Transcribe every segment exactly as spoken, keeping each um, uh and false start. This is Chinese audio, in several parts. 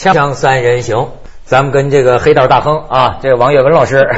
锵三人行，咱们跟这个黑道大亨啊，这个王岳文老师，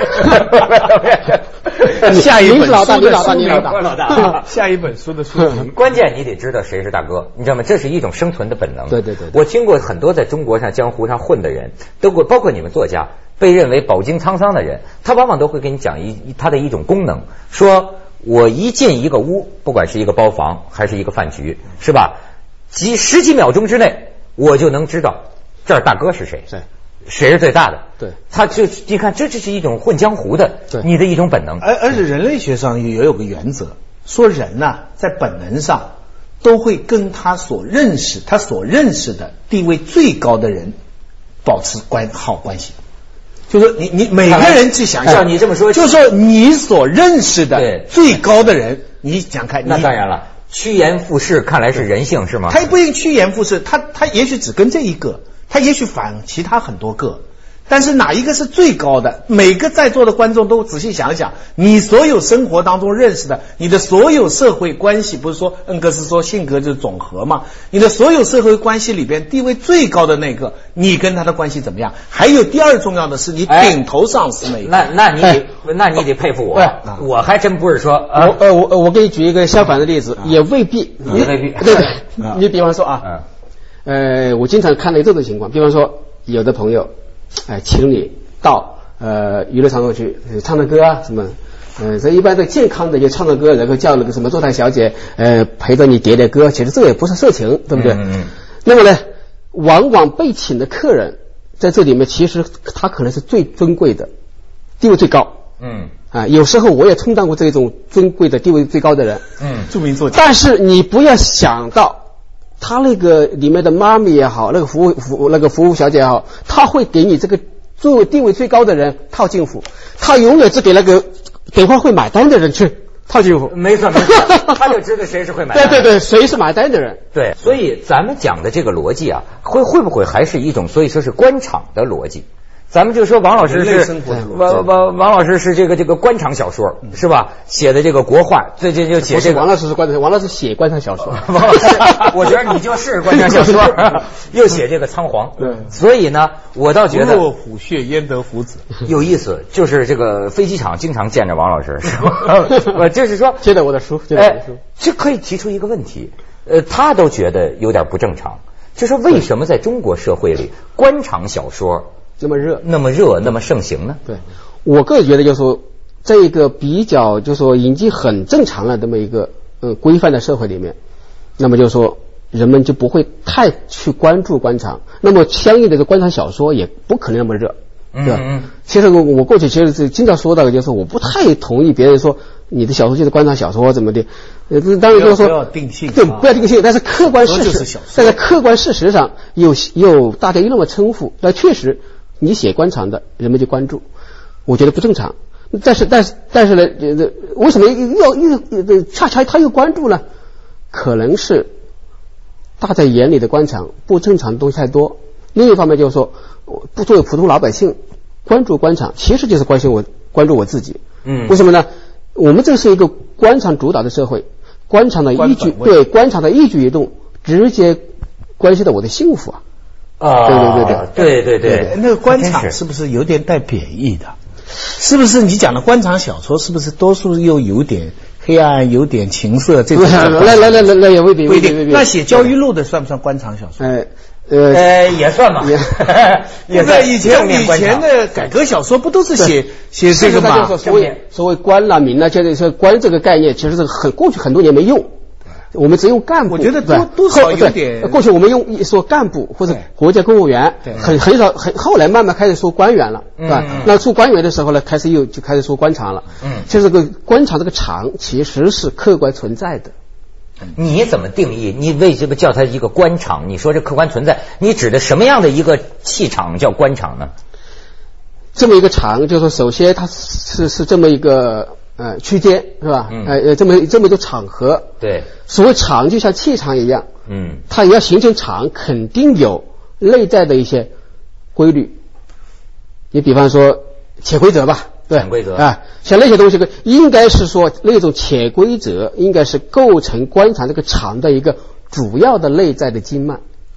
下一本书的书名， 老大， 下一本书的书名。 关键你得知道谁是大哥，你知道吗？这是一种生存的本能。 对对对， 我听过很多在中国上江湖上混的人，都会包括你们作家，被认为饱经沧桑的人，他往往都会给你讲一他的一种功能，说我一进一个屋，不管是一个包房还是一个饭局，是吧？几十几秒钟之内，我就能知道这儿大哥是谁。 对。 谁是最大的？ 对， 他就你看，这就是一种混江湖的， 对你的一种本能。 而而且人类学上也有个原则，说人呐、啊，在本能上都会跟他所认识、他所认识的地位最高的人保持关好关系。就是说你你每个人去想象， 你这么说， 就是说你所认识的最高的人，你想看， 那当然了，趋炎附势，看来是人性是吗？ 他也不一定趋炎附势，他他也许只跟这一个。他也许反其他很多个，但是哪一个是最高的？每个在座的观众都仔细想想，你所有生活当中认识的，你的所有社会关系，不是说恩格斯说性格就是总和嘛？你的所有社会关系里边地位最高的那个，你跟他的关系怎么样？还有第二重要的是，你顶头上司那一个。 哎、那那你得、哎、那你得佩服我，哎、我还真不是说啊， 我呃我我给你举一个相反的例子，啊、也未必， 也未必， 对对，啊、你比方说啊。啊呃，我经常看到这种情况，比方说，有的朋友，哎、呃，请你到呃娱乐场所去、呃、唱唱歌啊什么，呃，这一般的健康的就唱唱歌，然后叫那个什么坐台小姐，呃，陪着你点点歌，其实这也不是色情，对不对？嗯嗯。那么呢，往往被请的客人在这里面，其实他可能是最尊贵的，地位最高。嗯。啊，有时候我也充当过这种尊贵的地位最高的人。 嗯。著名作家。 但是你不要想到。他那个里面的妈咪也好，那个服务服那个服务小姐也好，他会给你这个作为地位最高的人套近乎，他永远只给那个等会会买单的人去套近乎。 没错没错，他就知道谁是会买单。 对对对，谁是买单的人。 对，所以咱们讲的这个逻辑啊，会会不会还是一种，所以说是官场的逻辑？咱们就说王老师是王王王老师是这个这个官场小说、嗯、是吧？写的这个国画，最近就写这个。 王老师是官场，王老师写官场小说。 王老师，我觉得你就是官场小说，又写这个仓皇。对，所以呢，我倒觉得不若虎穴焉得虎子， 有意思。就是这个飞机场经常见着王老师，是吧？我就是说， 接着我的书，接着我的书， 这可以提出一个问题，呃，他都觉得有点不正常，就是为什么在中国社会里，官场小说那么热， 那么热，那么盛行呢？ 对，我个人觉得就是说，在一个比较就是说已经很正常了这么一个呃规范的社会里面，那么就是说人们就不会太去关注官场，那么相应的这个官场小说也不可能那么热，对吧？嗯嗯。其实我我过去其实是经常说到的，就是我不太同意别人说你的小说就是官场小说怎么的，呃，当然就是说不要定性， 对，不要定性，但是客观事实，但是客观事实上有有大家有那么称呼，那确实。你写官场的人们就关注，我觉得不正常。但是，但是，但是呢，呃，为什么要又恰恰他又关注呢？可能是大家眼里的官场不正常的东西太多。另一方面就是说，不作为普通老百姓关注官场，其实就是关心我关注我自己。嗯，为什么呢？我们这是一个官场主导的社会，官场的一举对官场的一举一动，直接关系到我的幸福啊。 啊，对对对对对对对， 那个官场是不是有点带贬义的？是不是你讲的官场小说是不是多数又有点黑暗，有点情色这种？ 来来来来来，也未必不一定。那写教育录的算不算官场小说？ 呃呃呃，也算吧。 也在以前以前的改革小说不都是写写这个吗？ 所谓所谓官啦民啦，现在说官这个概念，其实是很过去很多年没用。我们只用干部， 我觉得多多少有点。 过去我们用说干部或者国家公务员，很很少很后来慢慢开始说官员了，是吧？那说官员的时候呢，开始又就开始说官场了。嗯，就这个官场这个场其实是客观存在的。 你怎么定义？你为什么叫它一个官场？你说这客观存在，你指的什么样的一个气场叫官场呢？ 这么一个场，就是说首先它是是这么一个。呃，区间是吧？嗯，呃，这么这么一个场合， 对， 所谓场就像气场一样， 嗯， 它也要形成场，肯定有内在的一些规律。你比方说潜规则吧，对， 潜规则啊，像那些东西，应该是说那种潜规则，应该是构成官场这个场的一个主要的内在的经脉。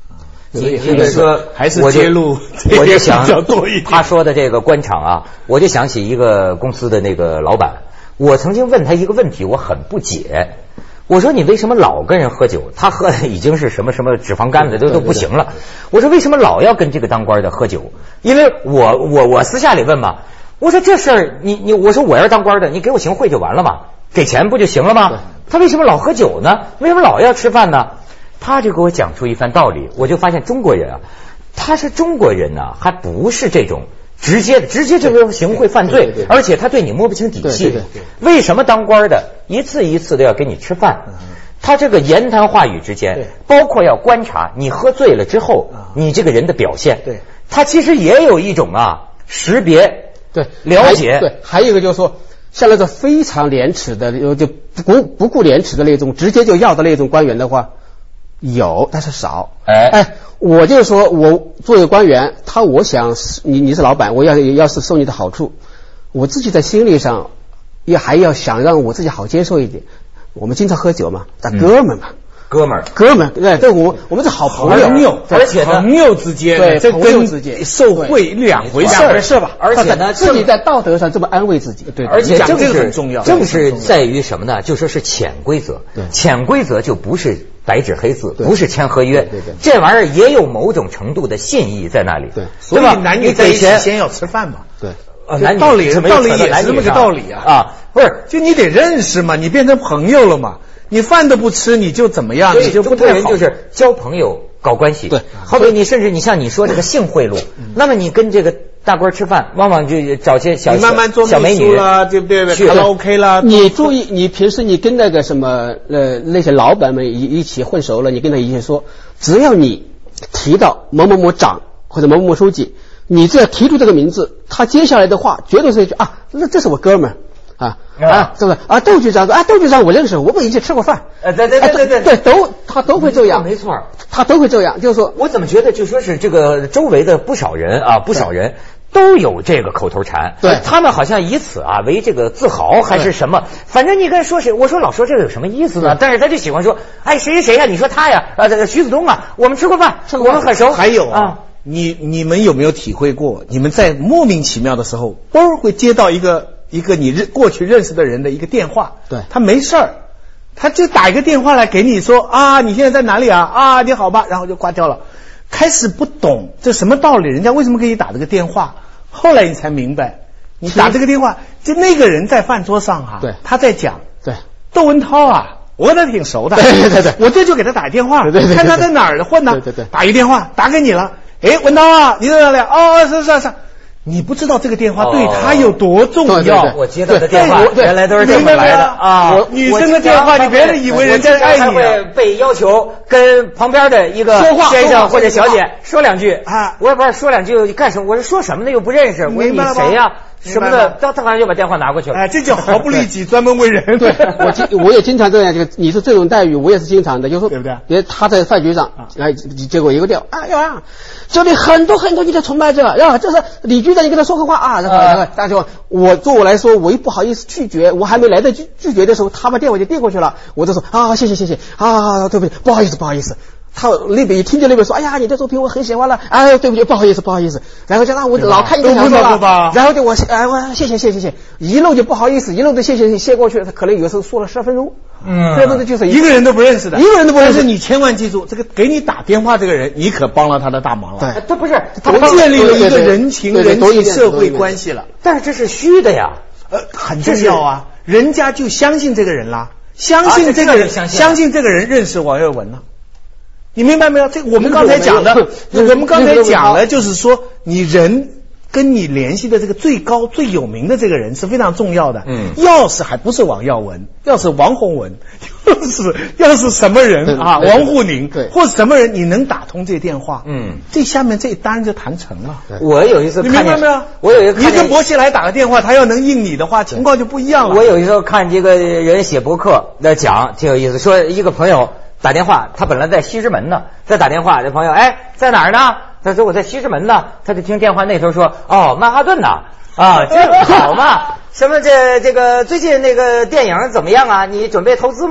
你你说还是揭露， 我就想比较多一点。 他说的这个官场啊，我就想起一个公司的那个老板，我曾经问他一个问题，我很不解。我说你为什么老跟人喝酒？他喝的已经是什么什么脂肪肝的都都不行了。我说为什么老要跟这个当官的喝酒？因为我我我私下里问嘛，我说这事儿你你我说我要是当官的，你给我行贿就完了嘛，给钱不就行了吗？他为什么老喝酒呢？为什么老要吃饭呢？他就给我讲出一番道理，我就发现中国人啊，他是中国人呢、啊，还不是这种直接的，直接就是行贿犯罪，而且他对你摸不清底细。 对对对， 为什么当官的一次一次的要跟你吃饭？他这个言谈话语之间，包括要观察你喝醉了之后，你这个人的表现。 对， 他其实也有一种啊识别， 对， 了解。 对，还有一个就是说，像那种非常廉耻的，就不顾不顾廉耻的那种，直接就要的那种官员的话。有，但是少。 哎哎，我就说，我作为官员，他我想你你是老板，我要要是受你的好处，我自己在心理上也还要想让我自己好接受一点。我们经常喝酒嘛，咱哥们嘛。嗯哥们儿， 哥们儿，对，对我我们是好朋友， 而且朋友之间， 对， 这朋友之间受贿两回事儿， 是吧？ 而且呢， 自己在道德上这么安慰自己， 对， 而且正是很重要， 正是在于什么呢？就说是潜规则，潜规则就不是白纸黑字，不是签合约， 对对， 这玩意儿也有某种程度的信义在那里， 对， 所以男女在一起先要吃饭嘛， 对。 啊，男女道理道理也是这么个道理啊！ 啊，不是， 就你得认识嘛，你变成朋友了嘛，你饭都不吃，你就怎么样？你就不太好。 人就是交朋友搞关系， 对， 好比你甚至你像你说这个性贿赂，那么你跟这个大官吃饭，往往就找些小你慢慢做小美女啦，对不对？卡拉 OK 啦。 你注意，你平时你跟那个什么呃那些老板们一一起混熟了，你跟他一起说，只要你提到某某某长或者某某某书记。你只要提出这个名字，他接下来的话绝对是一句啊，那这是我哥们儿啊啊，是不是啊？窦局长啊，窦局长我认识，我们一起吃过饭。 呃，对对对对对对，都他都会这样， 没错， 他都会这样。就是说， 我怎么觉得就说是这个周围的不少人啊，不少人都有这个口头禅， 对他们好像以此啊为这个自豪还是什么？反正你跟说谁，我说老说这个有什么意思呢？但是他就喜欢说，哎谁谁谁呀？你说他呀啊，这个徐子东啊，我们吃过饭，我们很熟。 还有啊。 你你们有没有体会过？你们在莫名其妙的时候，嘣会接到一个一个你认过去认识的人的一个电话， 对， 他没事儿，他就打一个电话来给你说啊，你现在在哪里啊？啊，你好吧，然后就挂掉了。开始不懂这什么道理，人家为什么给你打这个电话？后来你才明白，你打这个电话，就那个人在饭桌上哈、啊， 对， 他在讲， 对， 窦文涛啊。我跟他挺熟的， 对对对对， 我这就给他打电话， 对对对对看他在哪儿混呢？ 对对对， 打一电话打给你了，哎，文涛啊，你在哪里？哦，是是是，你不知道这个电话对他有多重要。 对对对我接到的电话原来都是这么来的啊！ 我女生的电话，你别以为人家爱你， 会被要求跟旁边的一个先生或者小姐说两句啊，我也不知道说两句干什么，我是说什么的又不认识，我说你谁呀？什么的，他他好像就把电话拿过去了。 哎，这叫毫不利己，专门为人。 对，我经我也经常这样，这个你是这种待遇，我也是经常的，就是说， 对不对？ 别他在饭局上，哎，结果一个调，哎呀，这里很多很多你的崇拜者，呀，这是李局长，你跟他说个话啊，然后然后大家我作我来说，我又不好意思拒绝，我还没来得及拒绝的时候，他把电话就递过去了，我就说啊，谢谢谢谢啊，对不起，不好意思不好意思。他那边一听见那边说，哎呀，你的作品我很喜欢了，哎，对不起，不好意思，不好意思。然后就让我老看你的小说了，然后就我哎我谢谢谢谢谢，一路就不好意思，一路的谢谢谢过去，他可能有的时候说了十分钟，嗯，这东西就是一个人都不认识的， 一个人都不认识。 但是你千万记住，这个给你打电话这个人，你可帮了他的大忙了。 对， 他不是他建立了一个人情人际社会关系了。 但是这是虚的呀， 呃，很重要啊，人家就相信这个人啦，相信这个人，相信这个人认识王岳文了。你明白没有？这我们刚才讲的，我们刚才讲了，就是说你人跟你联系的这个最高最有名的这个人是非常重要的。嗯，要是还不是王耀文，要是王洪文，要是要是什么人啊，王沪宁， 对， 或者什么人，你能打通这电话， 嗯， 这下面这单就谈成了。 我有一次看， 你明白没有？ 我有一次， 你跟薄熙来打个电话，他要能应你的话，情况就不一样了。 我有一次看这个人写博客在讲，挺有意思，说一个朋友打电话，他本来在西直门呢，在打电话，这朋友哎在哪儿呢？他说我在西直门呢，他就听电话那头说哦曼哈顿呢啊，这好嘛？什么这这个最近那个电影怎么样啊？你准备投资吗？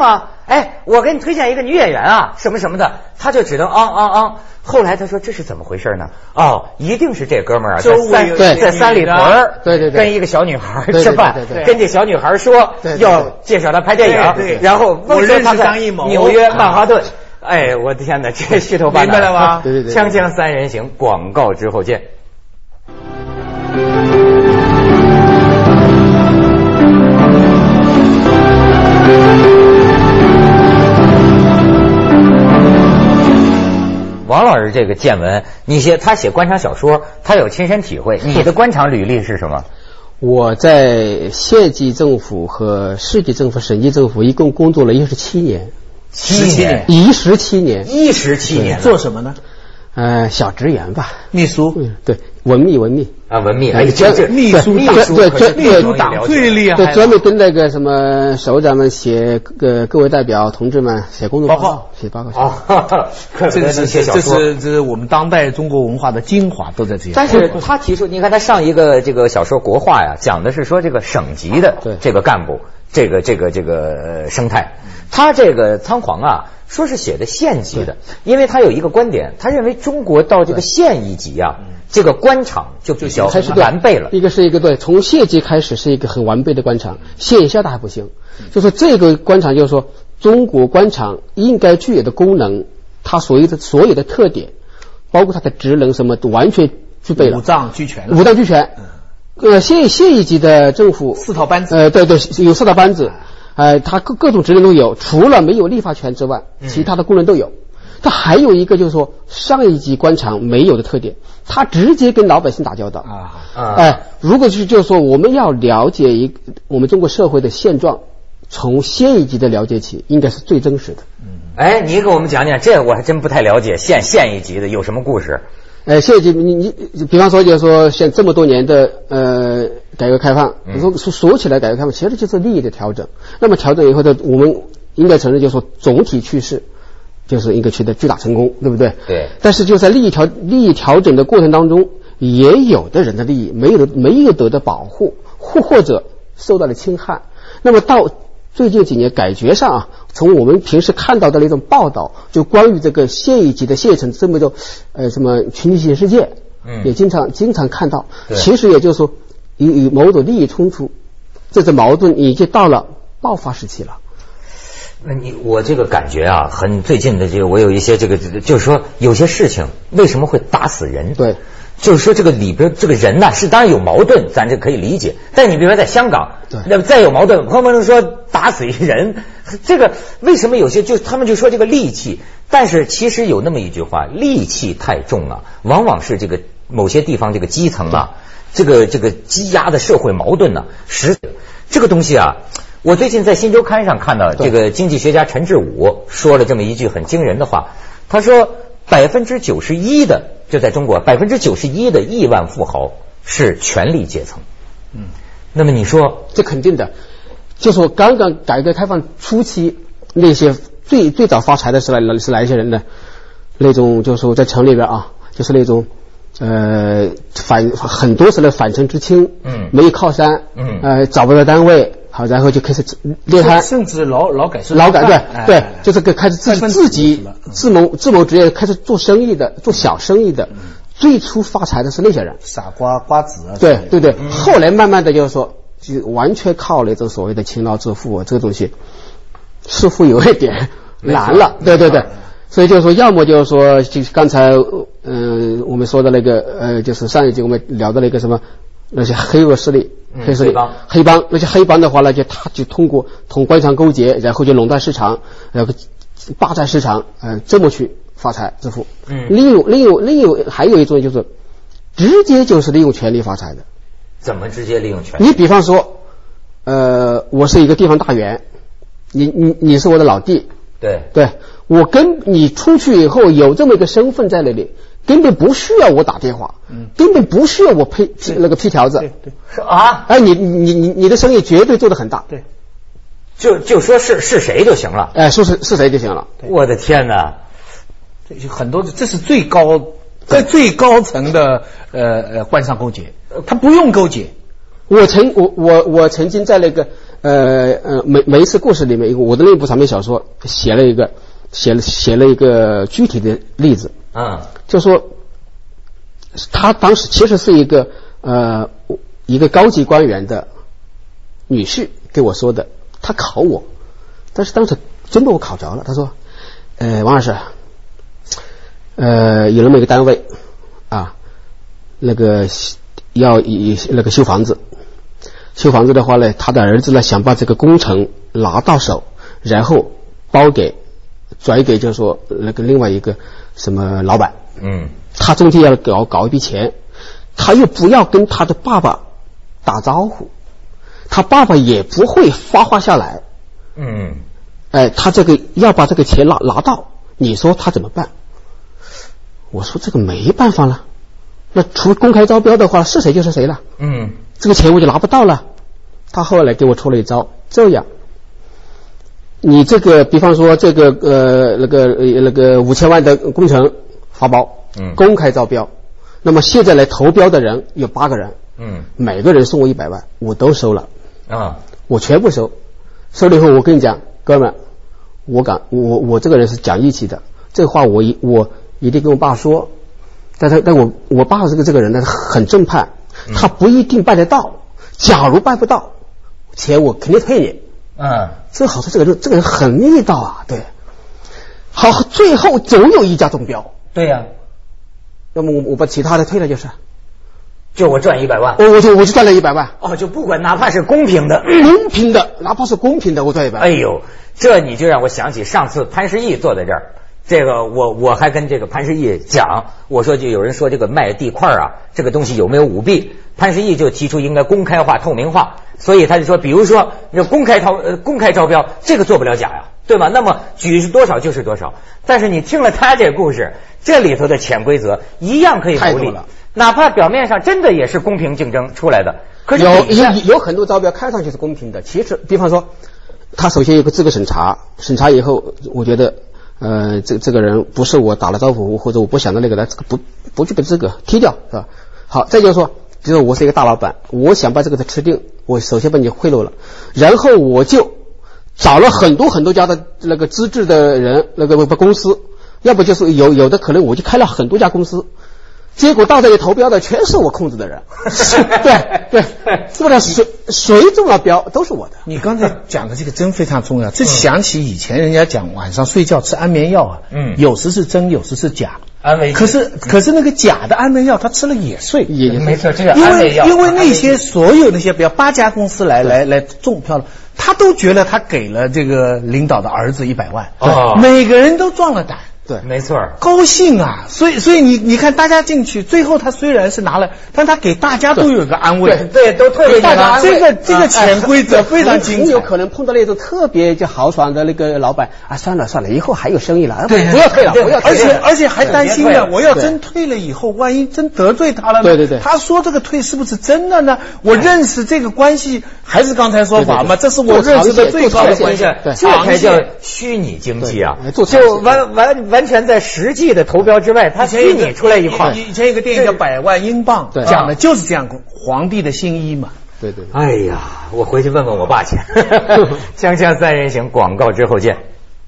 哎，我给你推荐一个女演员啊，什么什么的，他就只能啊啊啊。后来他说这是怎么回事呢？哦，一定是这哥们儿啊，在三在三里屯儿， 对对对， 跟一个小女孩吃饭， 对对对， 跟这小女孩说要介绍她拍电影， 对， 然后我认识张艺谋， 纽约曼哈顿。哎，我的天哪，这虚头巴脑， 明白了吗？ 对对对， 锵锵三人行，广告之后见。王老师这个见闻，你写他写官场小说，他有亲身体会。你的官场履历是什么？ 我在县级政府和市级政府、省级政府一共工作了一十七年。 七年， 一十七年， 一十七年， 做什么呢？ 呃，小职员吧， 秘书， 嗯，对，文秘文秘啊，文秘，哎， 这这秘书， 秘书，对，这秘书党最厉害， 对，专门跟那个什么首长们写，呃，各位代表同志们写工作报告，写报告。 哦， 这个是这是这是我们当代中国文化的精华，都在这里。 但是他提出，你看他上一个这个小说《国画》呀，讲的是说这个省级的这个干部，这个这个这个生态，他这个仓皇啊。说是写的县级的，因为他有一个观点，他认为中国到这个县一级啊，这个官场就比较完备了。 一个是一个对，从县级开始是一个很完备的官场，县以下的还不行。就说这个官场，就是说中国官场应该具有的功能，它所有的所有的特点，包括它的职能什么，都完全具备了， 五脏俱全， 五脏俱全。呃，县县一级的政府四套班子， 呃，对对，有四套班子。呃，它各各种职能都有，除了没有立法权之外，其他的功能都有。它还有一个就是说，上一级官场没有的特点，它直接跟老百姓打交道啊啊！哎、呃，如果是就是说，我们要了解一我们中国社会的现状，从县一级的了解起，应该是最真实的。 嗯，哎，你给我们讲讲，这我还真不太了解，县县一级的有什么故事？ 呃，县一级，你你比方说，就是说，像这么多年的呃改革开放，你说说说起来改革开放，其实就是利益的调整。那么调整以后的，我们应该承认，就是说总体趋势就是应该取得巨大成功，对不对？ 对。 但是就在利益调利益调整的过程当中，也有的人的利益没有没有得到保护，或或者受到了侵害。那么到最近几年感觉上啊，从我们平时看到的那种报道，就关于这个县一级的县城这么多呃什么群体性事件，嗯，也经常经常看到。其实也就是说有有某种利益冲突，这种矛盾已经到了爆发时期了。 那你我这个感觉啊，很最近的这个我有一些这个就是说有些事情为什么会打死人？ 对。 就是说这个里边这个人呐、啊、是当然有矛盾，咱这可以理解。但你比如说在香港，那么再有矛盾，朋友们说打死一人，这个为什么有些就他们就说这个戾气？但是其实有那么一句话，戾气太重啊，往往是这个某些地方这个基层啊，这个这个积压的社会矛盾呢、啊，实这个东西啊。我最近在《新周刊》上看到这个经济学家陈志武说了这么一句很惊人的话，他说百分之九十一的就在中国百分之九十一的亿万富豪是权力阶层。嗯，那么你说这肯定的，就说刚刚改革开放初期那些最最早发财的是来是哪一些人呢？那种就是说在城里边啊，就是那种呃反很多是那反城之青，嗯，没有靠山，嗯，呃找不到单位。好，然后就开始猎贪， 甚至劳劳改是劳改，对、哎、对，就是开始自己自己自谋自谋职业，开始做生意的，做小生意的。嗯、最初发财的是那些人， 傻瓜瓜子啊， 对对对。嗯、后来慢慢的就是说，就完全靠那种所谓的勤劳致富啊，这个东西似乎有一点难了。对对对，所以就是说，要么就是说，就刚才嗯、呃、我们说的那个呃，就是上一集我们聊的那个什么。那些黑恶势力、嗯、黑势力、黑, 黑帮，那些黑帮的话呢，就他就通过同官场勾结，然后就垄断市场，然后霸占市场，呃，这么去发财致富。嗯，另有另有另有还有一种就是直接就是利用权力发财的。 怎么直接利用权力？ 你比方说，呃，我是一个地方大员，你你你是我的老弟， 对对，我跟你出去以后有这么一个身份在那里。根本不需要我打电话，嗯，根本不需要我批批那个批条子， 对对是啊， 哎，你你你你的生意绝对做得很大， 对， 就就说是是谁就行了， 哎，说是是谁就行了。 我的天哪， 这就很多，这是最高在最高层的呃呃官商勾结，他不用勾结。 我曾我我我曾经在那个呃呃每每一次故事里面，我的那部长篇小说写了一个写了写了一个具体的例子， 嗯， 就说他当时其实是一个呃一个高级官员的女婿给我说的，他考我，但是当时真被我考着了。他说，呃王老师，呃有那么一个单位啊，那个要以那个修房子，修房子的话呢，他的儿子呢想把这个工程拿到手，然后包给转给就是说那个另外一个什么老板， 嗯， 他中间要搞搞一笔钱，他又不要跟他的爸爸打招呼，他爸爸也不会发话下来， 嗯， 哎，他这个要把这个钱拿拿到，你说他怎么办？我说这个没办法了，那除公开招标的话，是谁就是谁了， 嗯， 这个钱我就拿不到了。他后来给我出了一招，这样，你这个比方说这个呃那个呃那个五千万的工程发包， 嗯， 公开招标，那么现在来投标的人有八个人， 嗯， 每个人送我一百万，我都收了啊， 我全部收，收了以后我跟你讲，哥们，我敢我我这个人是讲义气的，这个话我一我一定跟我爸说，但是但我我爸这个这个人呢很正派，他不一定办得到，假如办不到，钱我肯定退你。 嗯， 这好处这个人这个人很地道啊，对。好，最后总有一家中标。 对呀、啊， 那么我我把其他的退了就是， 就我赚一百万， 我我就我就赚了一百万。 哦，就不管哪怕是公平的， 公平的，哪怕是公平的，我赚一百万。 哎呦，这你就让我想起上次潘石屹坐在这儿。这个我我还跟这个潘石屹讲，我说就有人说这个卖地块啊，这个东西有没有舞弊？潘石屹就提出应该公开化、透明化，所以他就说，比如说这公开招呃公开招标，这个做不了假呀，对吗？那么举是多少就是多少。但是你听了他这故事，这里头的潜规则一样可以牟利，哪怕表面上真的也是公平竞争出来的，可是有有有很多招标看上去是公平的，其实比方说，他首先有个资格审查，审查以后，我觉得。呃，这这个人不是我打了招呼或者我不想的那个人，这个不不具备资格，踢掉是吧？好，再就是说，比如说我是一个大老板，我想把这个吃定，我首先把你贿赂了，然后我就找了很多很多家的那个资质的人，那个公司，要不就是有有的可能我就开了很多家公司。结果到这里投标的全是我控制的人，对对，是不是谁谁中了标都是我的？ 你刚才讲的这个真非常重要，这想起以前人家讲晚上睡觉吃安眠药啊，嗯，有时是真，有时是假， 安慰剂。 可是可是那个假的安眠药，他吃了也睡， 也没错，这个安慰药。 因为因为那些所有那些比如八家公司来来来中票了，他都觉得他给了这个领导的儿子一百万， 哦， 每个人都壮了胆。 对， 没错， 高兴啊！所以，所以你你看，大家进去，最后他虽然是拿了，但他给大家都有一个安慰， 对，对都退给大家。这个这个潜规则非常精彩。 你有可能碰到那种特别就豪爽的那个老板啊，算了算了，以后还有生意了， 对， 不要退了，不要退了。 而且而且还担心呢，我要真退了以后，万一真得罪他了呢？ 对对对， 他说这个退是不是真的呢？我认识这个关系，还是刚才说法嘛？这是我认识的最高的关系， 这才叫虚拟经济啊！ 就完完完全在实际的投标之外，它虚拟出来一块。 以前有个电影叫《百万英镑》，讲的就是这样，皇帝的新衣嘛。 对对。 哎呀，我回去问问我爸去。锵锵三人行，广告之后见。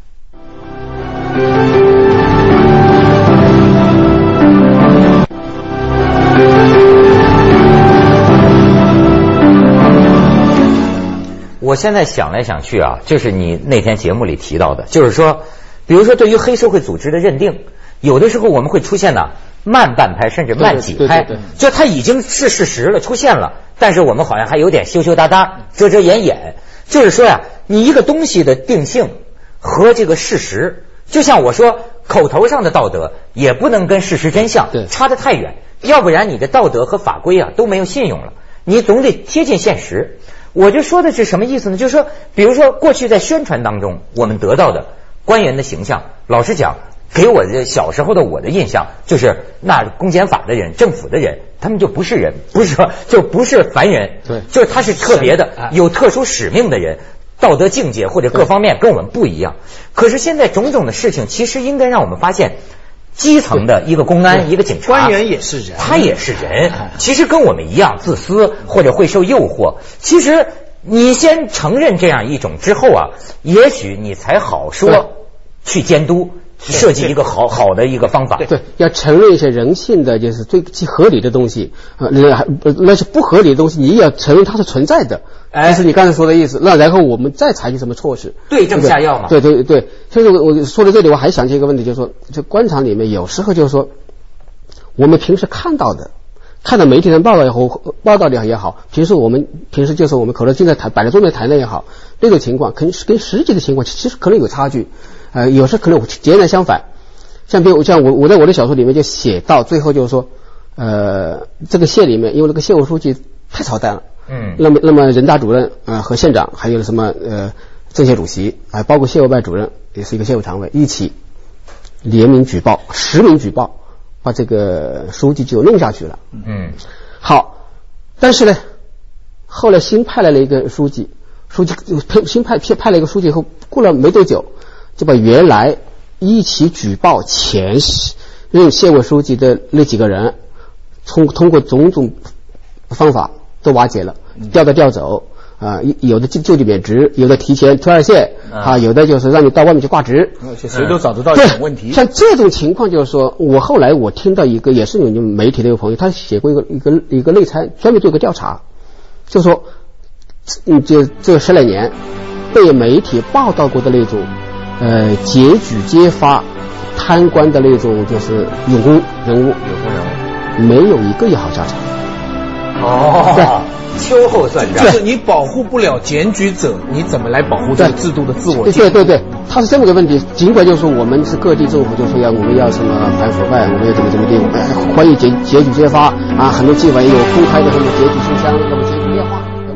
我现在想来想去啊，就是你那天节目里提到的，就是说，比如说对于黑社会组织的认定，有的时候我们会出现呢慢半拍甚至慢几拍，就它已经是事实了，出现了，但是我们好像还有点羞羞答答、遮遮掩掩。就是说呀，你一个东西的定性和这个事实，就像我说，口头上的道德也不能跟事实真相差得太远，要不然你的道德和法规啊都没有信用了，你总得贴近现实。我就说的是什么意思呢？就是说，比如说过去在宣传当中我们得到的官员的形象，老实讲，给我的小时候的我的印象就是，那公检法的人、政府的人，他们就不是人，不是说就不是凡人， 对， 就是他是特别的、有特殊使命的人，道德境界或者各方面跟我们不一样。可是现在种种的事情，其实应该让我们发现，基层的一个公安、一个警察， 官员也是人， 他也是人，其实跟我们一样自私或者会受诱惑。其实你先承认这样一种之后啊，也许你才好说去监督。设计一个好好的一个方法， 对，要承认一些人性的就是最最合理的东西，呃，那那些不合理的东西，你也要承认它是存在的，哎，这是你刚才说的意思。那然后我们再采取什么措施？ 对症下药嘛。 对对对，所以我我说到这里，我还想起一个问题，就是说，这官场里面有时候就是说，我们平时看到的。看到媒体上报道也好，报道也好，平时我们平时就是我们可能正在谈摆在桌面谈的也好，这个情况跟跟实际的情况其实可能有差距，呃，有时可能截然相反。像比如像我我在我的小说里面就写到最后就是说，呃，这个县里面因为那个县委书记太操蛋了，嗯，那么那么人大主任呃和县长还有什么呃政协主席啊、呃，包括县委办主任也是一个县委常委一起联名举报，实名举报。把这个书记就弄下去了。嗯，好，但是呢，后来新派来了一个书记，书记新派派了一个书记以后，过了没多久，就把原来一起举报前任县委书记的那几个人，通通过种种方法都瓦解了，调到调走。啊、呃，有的就就地免职，有的提前推二线，啊，有的就是让你到外面去挂职， 而且谁都找得到这种问题。 像这种情况，就是说我后来我听到一个也是有媒体的一个朋友，他写过一个一个一个内参，专门做一个调查，就说，嗯，就这十来年被媒体报道过的那种，呃，检举揭发贪官的那种就是有功人物，有功人物，没有一个有好下场。 哦，对。秋后算账， 就是你保护不了检举者，你怎么来保护这个制度的自我？ 对对对对，它是这么个问题。尽管就是说我们是各地政府就说要我们要什么反腐败，我们要怎么怎么地，欢迎检检举揭发啊，很多地方也有公开的什么检举信箱，那么检举电话。